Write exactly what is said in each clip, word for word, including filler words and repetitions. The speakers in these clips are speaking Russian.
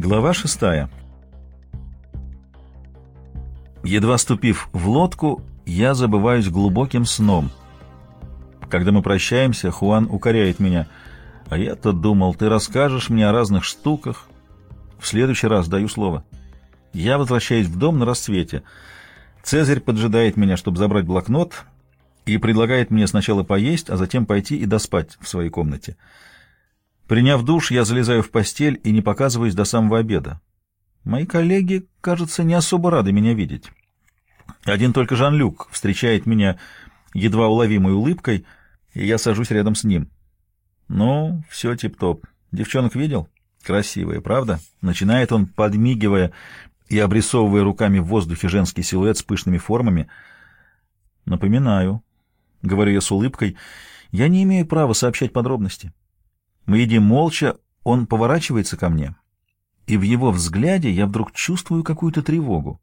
Глава шестая. Едва ступив в лодку, я забываюсь глубоким сном. Когда мы прощаемся, Хуан укоряет меня. А я-то думал, ты расскажешь мне о разных штуках. В следующий раз даю слово. Я возвращаюсь в дом на рассвете. Цезарь поджидает меня, чтобы забрать блокнот, и предлагает мне сначала поесть, а затем пойти и доспать в своей комнате. Приняв душ, я залезаю в постель и не показываюсь до самого обеда. Мои коллеги, кажется, не особо рады меня видеть. Один только Жан-Люк встречает меня едва уловимой улыбкой, и я сажусь рядом с ним. Ну, все тип-топ. Девчонок видел? Красивая, правда? Начинает он, подмигивая и обрисовывая руками в воздухе женский силуэт с пышными формами. Напоминаю, говорю я с улыбкой, я не имею права сообщать подробности. Мы едим молча, он поворачивается ко мне, и в его взгляде я вдруг чувствую какую-то тревогу.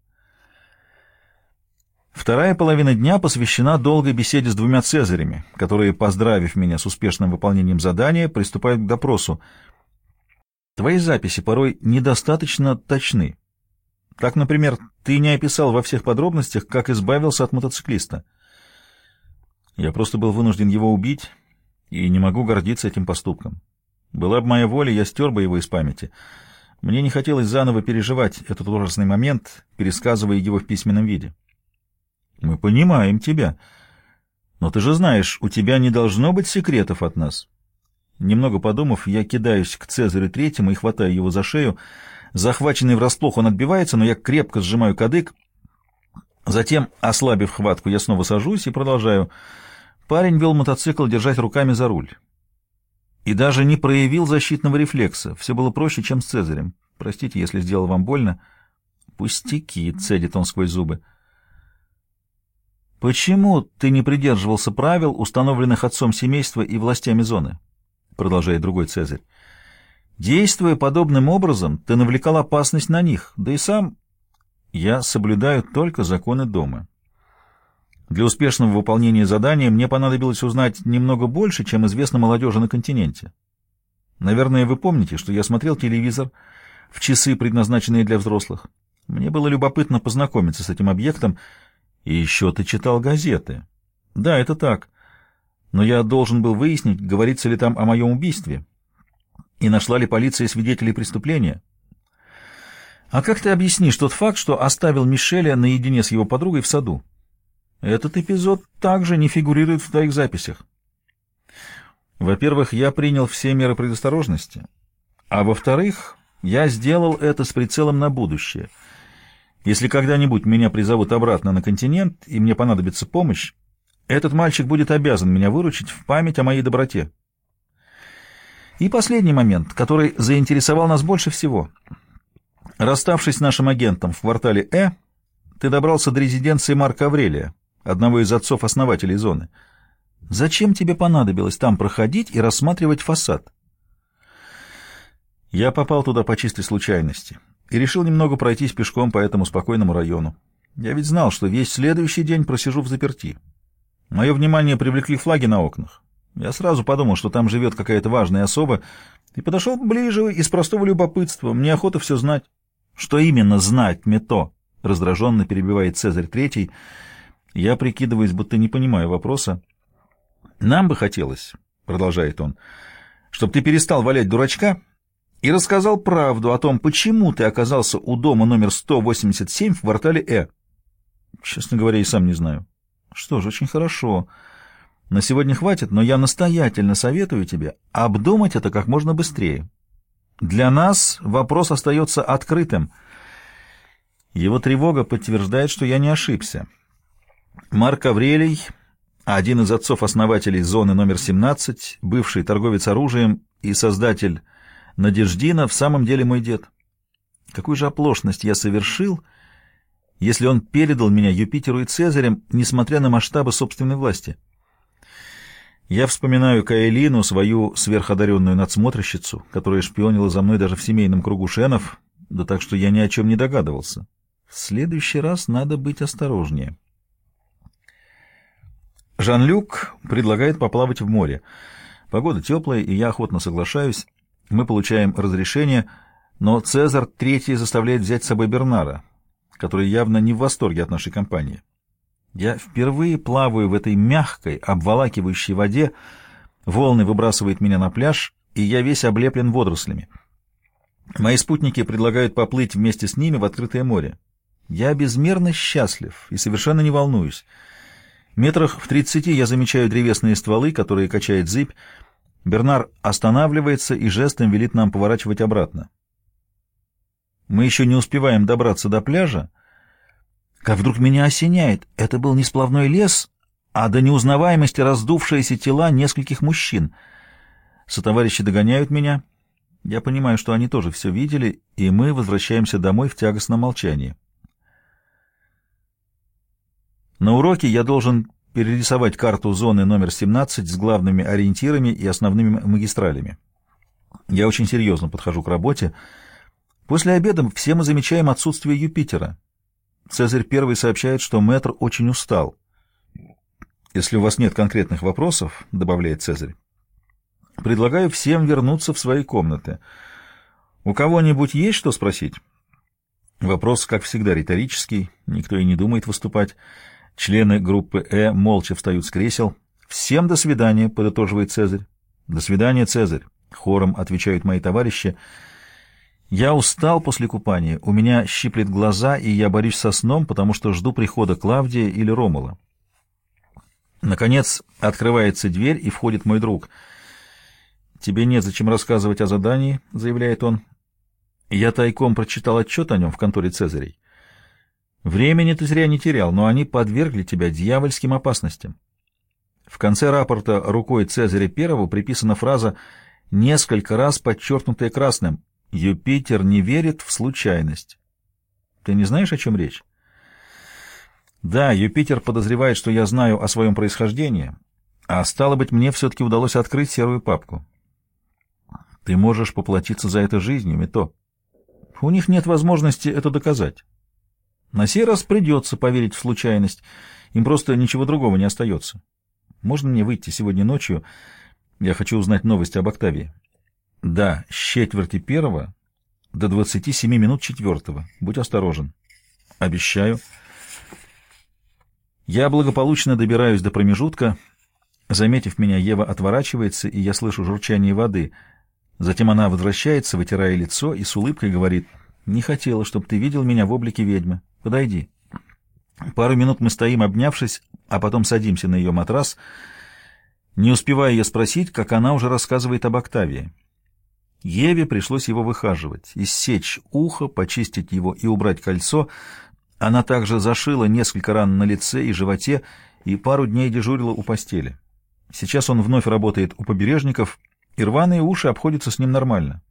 Вторая половина дня посвящена долгой беседе с двумя цезарями, которые, поздравив меня с успешным выполнением задания, приступают к допросу. Твои записи порой недостаточно точны. Так, например, ты не описал во всех подробностях, как избавился от мотоциклиста. Я просто был вынужден его убить и не могу гордиться этим поступком. Была бы моя воля, я стер бы его из памяти. Мне не хотелось заново переживать этот ужасный момент, пересказывая его в письменном виде. Мы понимаем тебя. Но ты же знаешь, у тебя не должно быть секретов от нас. Немного подумав, я кидаюсь к Цезарю Третьему и хватаю его за шею. Захваченный врасплох, он отбивается, но я крепко сжимаю кадык. Затем, ослабив хватку, я снова сажусь и продолжаю. Парень вел мотоцикл держать руками за руль. И даже не проявил защитного рефлекса. Все было проще, чем с Цезарем. Простите, если сделал вам больно. Пустяки, цедит он сквозь зубы. Почему ты не придерживался правил, установленных отцом семейства и властями зоны? Продолжает другой Цезарь. Действуя подобным образом, ты навлекал опасность на них, да и сам... Я соблюдаю только законы дома. Для успешного выполнения задания мне понадобилось узнать немного больше, чем известно молодежи на континенте. Наверное, вы помните, что я смотрел телевизор в часы, предназначенные для взрослых. Мне было любопытно познакомиться с этим объектом. И еще ты читал газеты. Да, это так. Но я должен был выяснить, говорится ли там о моем убийстве, и нашла ли полиция свидетелей преступления. А как ты объяснишь тот факт, что оставил Мишеля наедине с его подругой в саду? Этот эпизод также не фигурирует в твоих записях. Во-первых, я принял все меры предосторожности, а во-вторых, я сделал это с прицелом на будущее. Если когда-нибудь меня призовут обратно на континент, и мне понадобится помощь, этот мальчик будет обязан меня выручить в память о моей доброте. И последний момент, который заинтересовал нас больше всего. Расставшись с нашим агентом в квартале Э, ты добрался до резиденции Марка Аврелия, одного из отцов-основателей зоны. Зачем тебе понадобилось там проходить и рассматривать фасад? Я попал туда по чистой случайности и решил немного пройтись пешком по этому спокойному району. Я ведь знал, что весь следующий день просижу взаперти. Мое внимание привлекли флаги на окнах. Я сразу подумал, что там живет какая-то важная особа, и подошел ближе из простого любопытства. Мне охота все знать. Что именно знать, Мето? Раздраженно перебивает Цезарь Третий. Я прикидываюсь, будто не понимаю вопроса. «Нам бы хотелось, — продолжает он, — чтобы ты перестал валять дурачка и рассказал правду о том, почему ты оказался у дома номер сто восемьдесят семь в квартале Э». Честно говоря, и сам не знаю. Что ж, очень хорошо. На сегодня хватит, но я настоятельно советую тебе обдумать это как можно быстрее. Для нас вопрос остается открытым. Его тревога подтверждает, что я не ошибся. Марк Аврелий, один из отцов-основателей зоны номер семнадцать, бывший торговец оружием и создатель Надеждина, в самом деле мой дед. Какую же оплошность я совершил, если он передал меня Юпитеру и Цезарям, несмотря на масштабы собственной власти? Я вспоминаю Каэлину, свою сверходаренную надсмотрщицу, которая шпионила за мной даже в семейном кругу Шенов, да так что я ни о чем не догадывался. В следующий раз надо быть осторожнее. Жан-Люк предлагает поплавать в море. Погода теплая, и я охотно соглашаюсь. Мы получаем разрешение. Но Цезарь третий заставляет взять с собой Бернара, который явно не в восторге от нашей компании. Я впервые плаваю в этой мягкой, обволакивающей воде, волны выбрасывают меня на пляж, и я весь облеплен водорослями. Мои спутники предлагают поплыть вместе с ними в открытое море. Я безмерно счастлив и совершенно не волнуюсь. Метрах в тридцати я замечаю древесные стволы, которые качает зыбь. Бернар останавливается и жестом велит нам поворачивать обратно. Мы еще не успеваем добраться до пляжа, как вдруг меня осеняет. Это был не сплавной лес, а до неузнаваемости раздувшиеся тела нескольких мужчин. Сотоварищи догоняют меня. Я понимаю, что они тоже все видели, и мы возвращаемся домой в тягостном молчании. На уроке я должен перерисовать карту зоны номер семнадцать с главными ориентирами и основными магистралями. Я очень серьезно подхожу к работе. После обеда все мы замечаем отсутствие Юпитера. Цезарь первый сообщает, что мэтр очень устал. «Если у вас нет конкретных вопросов, — добавляет Цезарь, — предлагаю всем вернуться в свои комнаты. У кого-нибудь есть что спросить?» Вопрос, как всегда, риторический, никто и не думает выступать. Члены группы «Э» молча встают с кресел. «Всем до свидания», — подытоживает Цезарь. «До свидания, Цезарь», — хором отвечают мои товарищи. Я устал после купания, у меня щиплет глаза, и я борюсь со сном, потому что жду прихода Клавдия или Ромула. Наконец открывается дверь, и входит мой друг. «Тебе незачем рассказывать о задании», — заявляет он. «Я тайком прочитал отчет о нем в конторе Цезарей. Времени ты зря не терял, но они подвергли тебя дьявольским опасностям». В конце рапорта рукой Цезаря Первого приписана фраза, несколько раз подчеркнутая красным: «Юпитер не верит в случайность». Ты не знаешь, о чем речь? Да, Юпитер подозревает, что я знаю о своем происхождении, а стало быть, мне все-таки удалось открыть серую папку. Ты можешь поплатиться за это жизнью, Мито. У них нет возможности это доказать. На сей раз придется поверить в случайность, им просто ничего другого не остается. Можно мне выйти сегодня ночью? Я хочу узнать новости об Октавии. Да, с четверти первого до двадцати семи минут четвертого. Будь осторожен. Обещаю. Я благополучно добираюсь до промежутка. Заметив меня, Ева отворачивается, и я слышу журчание воды. Затем она возвращается, вытирая лицо, и с улыбкой говорит: «Не хотела, чтобы ты видел меня в облике ведьмы. Подойди». Пару минут мы стоим, обнявшись, а потом садимся на ее матрас. Не успевая ее спросить, как она уже рассказывает об Октавии. Еве пришлось его выхаживать, иссечь ухо, почистить его и убрать кольцо. Она также зашила несколько ран на лице и животе и пару дней дежурила у постели. Сейчас он вновь работает у побережников, и рваные уши обходятся с ним нормально.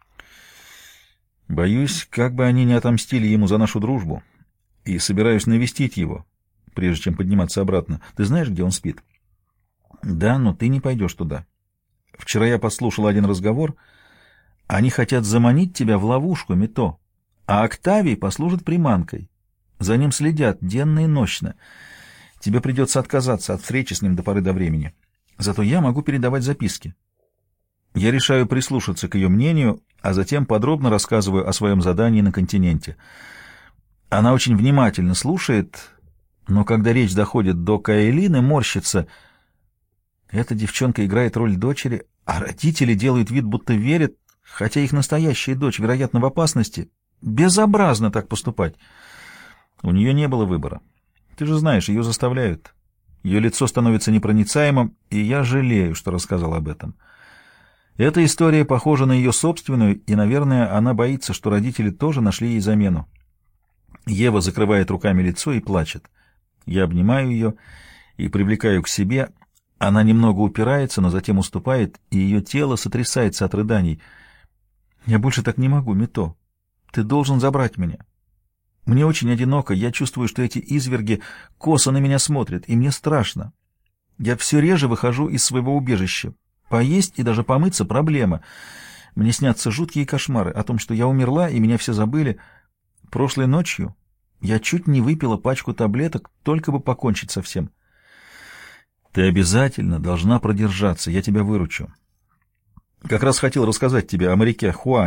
Боюсь, как бы они не отомстили ему за нашу дружбу, и собираюсь навестить его, прежде чем подниматься обратно. Ты знаешь, где он спит? Да, но ты не пойдешь туда. Вчера я послушал один разговор. Они хотят заманить тебя в ловушку, Мито, а Октавий послужит приманкой. За ним следят денно и нощно. Тебе придется отказаться от встречи с ним до поры до времени. Зато я могу передавать записки. Я решаю прислушаться к ее мнению, а затем подробно рассказываю о своем задании на континенте. Она очень внимательно слушает, но когда речь доходит до Каэлины, морщится. Эта девчонка играет роль дочери, а родители делают вид, будто верят, хотя их настоящая дочь, вероятно, в опасности. Безобразно так поступать. У нее не было выбора. Ты же знаешь, ее заставляют. Ее лицо становится непроницаемым, и я жалею, что рассказал об этом. Эта история похожа на ее собственную, и, наверное, она боится, что родители тоже нашли ей замену. Ева закрывает руками лицо и плачет. Я обнимаю ее и привлекаю к себе. Она немного упирается, но затем уступает, и ее тело сотрясается от рыданий. «Я больше так не могу, Мито. Ты должен забрать меня. Мне очень одиноко, я чувствую, что эти изверги косо на меня смотрят, и мне страшно. Я все реже выхожу из своего убежища. Поесть и даже помыться — проблема. Мне снятся жуткие кошмары о том, что я умерла, и меня все забыли. Прошлой ночью я чуть не выпила пачку таблеток, только бы покончить со всем. Ты обязательно должна продержаться, я тебя выручу. Как раз хотел рассказать тебе о моряке Хуане,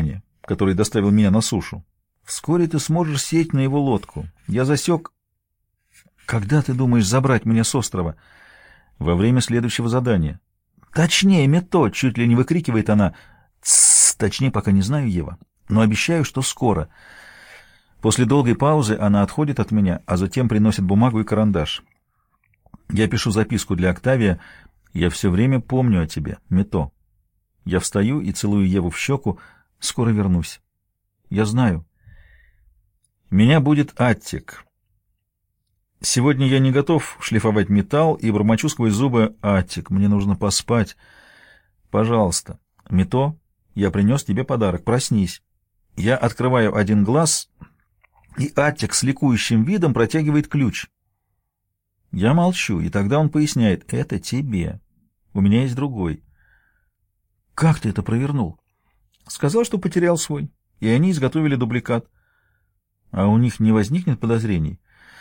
который доставил меня на сушу. Вскоре ты сможешь сесть на его лодку. Я засек... Когда ты думаешь забрать меня с острова? Во время следующего задания. Точнее, Мето, чуть ли не выкрикивает она. Тссс, точнее, пока не знаю, Ева, но обещаю, что скоро. После долгой паузы она отходит от меня, а затем приносит бумагу и карандаш. Я пишу записку для Октавия. Я все время помню о тебе, Мето. Я встаю и целую Еву в щеку. Скоро вернусь. Я знаю. Меня будет Аттик. Сегодня я не готов шлифовать металл и бормочу сквозь зубы: Аттик, мне нужно поспать. Пожалуйста. Мето, я принес тебе подарок. Проснись. Я открываю один глаз, и Аттик с ликующим видом протягивает ключ. Я молчу, и тогда он поясняет: это тебе. У меня есть другой. Как ты это провернул? Сказал, что потерял свой, и они изготовили дубликат. А у них не возникнет подозрений?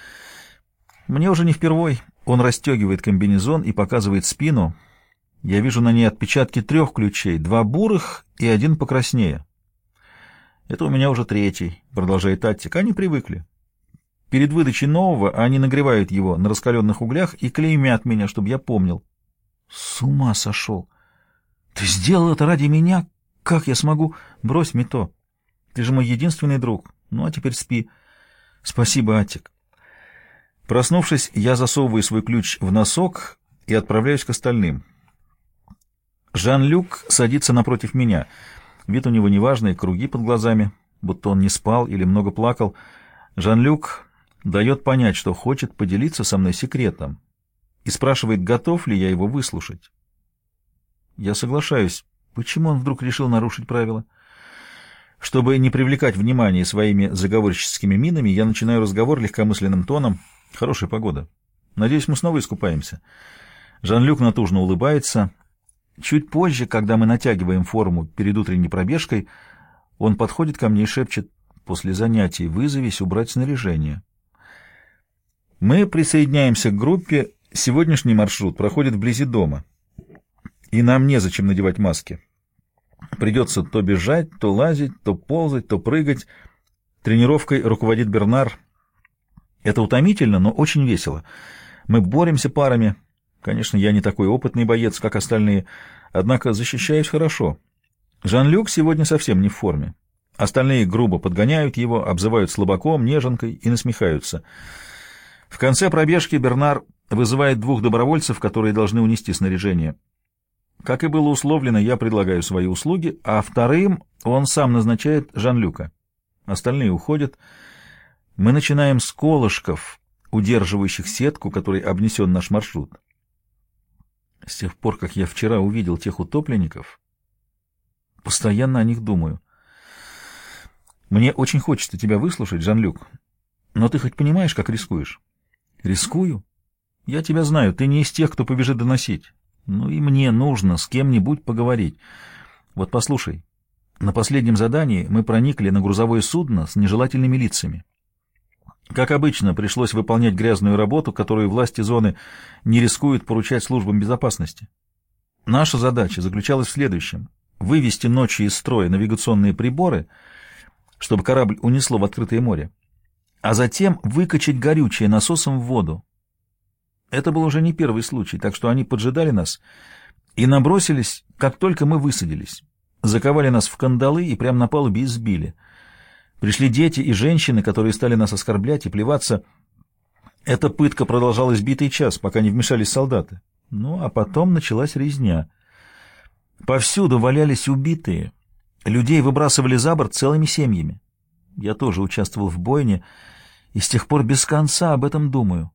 Мне уже не впервой. Он расстегивает комбинезон и показывает спину. Я вижу на ней отпечатки трех ключей, два бурых и один покраснее. Это у меня уже третий, продолжает Аттик. Они привыкли. Перед выдачей нового они нагревают его на раскаленных углях и клеймят меня, чтобы я помнил. С ума сошел! Ты сделал это ради меня? Как я смогу? Брось, Мето. Ты же мой единственный друг. Ну, а теперь спи. Спасибо, Аттик. Проснувшись, я засовываю свой ключ в носок и отправляюсь к остальным. Жан-Люк садится напротив меня. Вид у него неважный, круги под глазами, будто он не спал или много плакал. Жан-Люк дает понять, что хочет поделиться со мной секретом, и спрашивает, готов ли я его выслушать. Я соглашаюсь. Почему он вдруг решил нарушить правила? Чтобы не привлекать внимание своими заговорщическими минами, я начинаю разговор легкомысленным тоном. Хорошая погода. Надеюсь, мы снова искупаемся. Жан-Люк натужно улыбается. Чуть позже, когда мы натягиваем форму перед утренней пробежкой, он подходит ко мне и шепчет: после занятий вызовись убрать снаряжение. Мы присоединяемся к группе. Сегодняшний маршрут проходит вблизи дома, и нам незачем надевать маски. Придется то бежать, то лазить, то ползать, то прыгать. Тренировкой руководит Бернар. Это утомительно, но очень весело. Мы боремся парами. Конечно, я не такой опытный боец, как остальные, однако защищаюсь хорошо. Жан-Люк сегодня совсем не в форме. Остальные грубо подгоняют его, обзывают слабаком, неженкой и насмехаются. В конце пробежки Бернар вызывает двух добровольцев, которые должны унести снаряжение. Как и было условлено, я предлагаю свои услуги, а вторым он сам назначает Жан-Люка. Остальные уходят. Мы начинаем с колышков, удерживающих сетку, которой обнесен наш маршрут. С тех пор, как я вчера увидел тех утопленников, постоянно о них думаю. Мне очень хочется тебя выслушать, Жан-Люк, но ты хоть понимаешь, как рискуешь? Рискую? Я тебя знаю, ты не из тех, кто побежит доносить. Ну и мне нужно с кем-нибудь поговорить. Вот послушай, на последнем задании мы проникли на грузовое судно с нежелательными лицами. Как обычно, пришлось выполнять грязную работу, которую власти зоны не рискуют поручать службам безопасности. Наша задача заключалась в следующем: вывести ночью из строя навигационные приборы, чтобы корабль унесло в открытое море, а затем выкачать горючее насосом в воду. Это был уже не первый случай, так что они поджидали нас и набросились, как только мы высадились. Заковали нас в кандалы и прямо на палубе избили. Пришли дети и женщины, которые стали нас оскорблять и плеваться. Эта пытка продолжалась битый час, пока не вмешались солдаты. Ну, а потом началась резня. Повсюду валялись убитые. Людей выбрасывали за борт целыми семьями. Я тоже участвовал в бойне, и с тех пор без конца об этом думаю.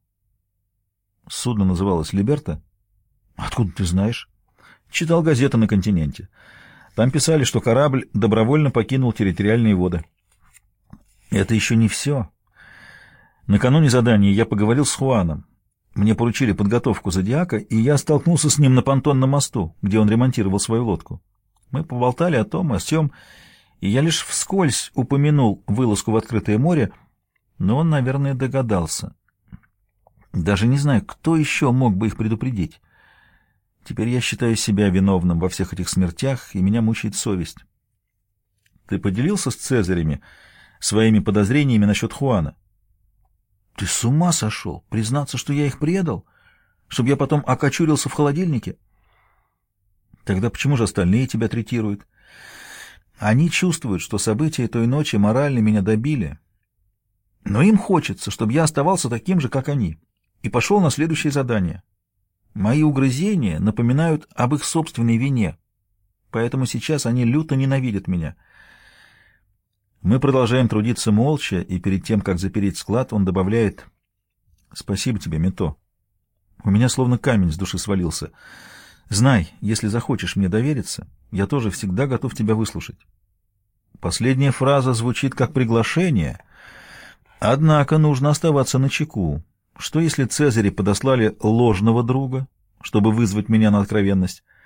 Судно называлось «Либерта». Откуда ты знаешь? Читал газеты на континенте. Там писали, что корабль добровольно покинул территориальные воды. Это еще не все. Накануне задания я поговорил с Хуаном. Мне поручили подготовку «Зодиака», и я столкнулся с ним на понтонном мосту, где он ремонтировал свою лодку. Мы поболтали о том, о сём, и я лишь вскользь упомянул вылазку в открытое море, но он, наверное, догадался. Даже не знаю, кто еще мог бы их предупредить. Теперь я считаю себя виновным во всех этих смертях, и меня мучает совесть. Ты поделился с Цезарями своими подозрениями насчет Хуана? Ты с ума сошел? Признаться, что я их предал? Чтобы я потом окочурился в холодильнике? Тогда почему же остальные тебя третируют? Они чувствуют, что события той ночи морально меня добили, но им хочется, чтобы я оставался таким же, как они, и пошел на следующее задание. Мои угрызения напоминают об их собственной вине, поэтому сейчас они люто ненавидят меня. Мы продолжаем трудиться молча, и перед тем, как запереть склад, он добавляет: «Спасибо тебе, Мито. У меня словно камень с души свалился. Знай, если захочешь мне довериться, я тоже всегда готов тебя выслушать». Последняя фраза звучит как приглашение, однако нужно оставаться начеку. Что если Цезари подослали ложного друга, чтобы вызвать меня на откровенность?